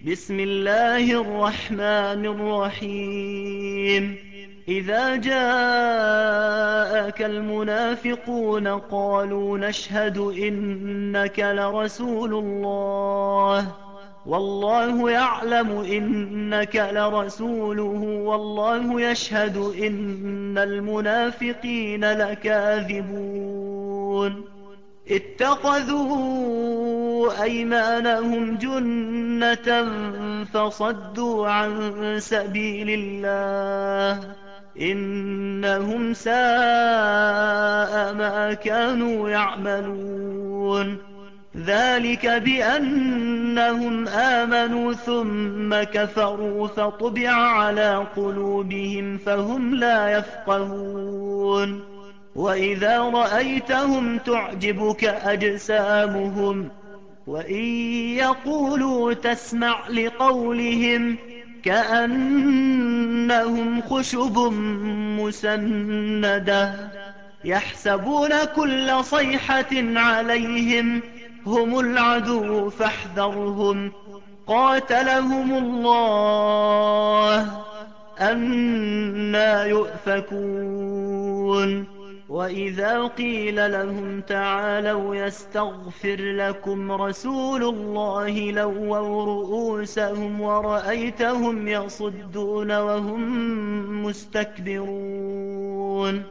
بسم الله الرحمن الرحيم. إذا جاءك المنافقون قالوا نشهد إنك لرسول الله والله يعلم إنك لرسوله والله يشهد إن المنافقين لكاذبون. اتخذوا أيمانهم جنة فصدوا عن سبيل الله إنهم ساء ما كانوا يعملون. ذلك بأنهم آمنوا ثم كفروا فطبع على قلوبهم فهم لا يفقهون. وإذا رأيتهم تعجبك أجسامهم وإن يقولوا تسمع لقولهم كأنهم خشب مسندة يحسبون كل صيحة عليهم هم العدو فاحذرهم قاتلهم الله أنى يؤفكون. وإذا قيل لهم تعالوا يستغفر لكم رسول الله لووا رؤوسهم ورأيتهم يصدون وهم مستكبرون.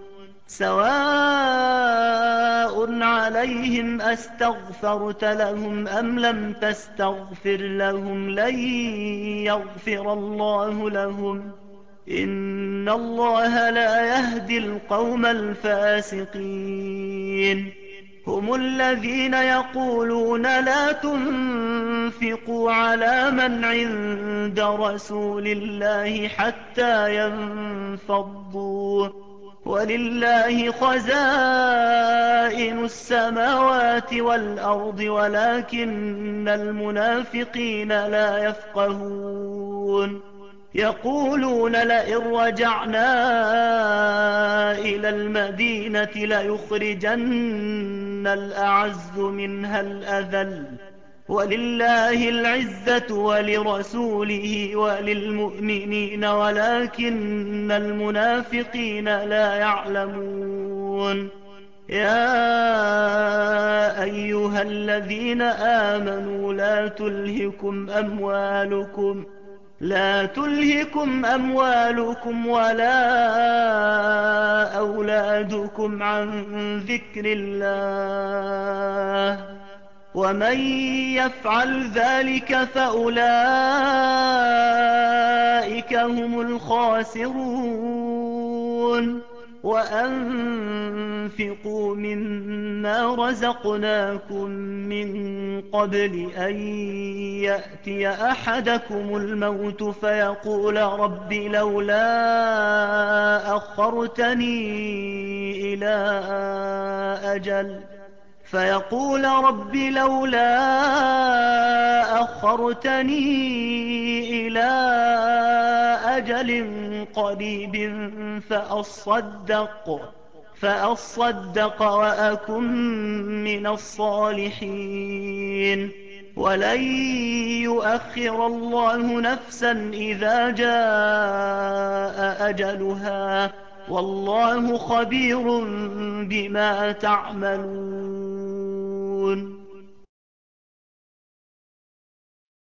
سواء عليهم أستغفرت لهم أم لم تستغفر لهم لن يغفر الله لهم إن الله لا يهدي القوم الفاسقين. هم الذين يقولون لا تنفقوا على من عند رسول الله حتى ينفضوا ولله خزائن السماوات والأرض ولكن المنافقين لا يفقهون. يقولون لئن رجعنا إلى المدينة ليخرجن الأعز منها الأذل ولله العزة ولرسوله وللمؤمنين ولكن المنافقين لا يعلمون. يا أيها الذين آمنوا لا تلهكم أموالكم ولا أولادكم عن ذكر الله ومن يفعل ذلك فأولئك هم الخاسرون. وأنفقوا مما رزقناكم من قبل أن يأتي أحدكم الموت فيقول رب لولا أخرتني إلى أجل قريب فأصدق وأكن من الصالحين. ولن يؤخر الله نفسا إذا جاء أجلها والله خبير بما تعملون.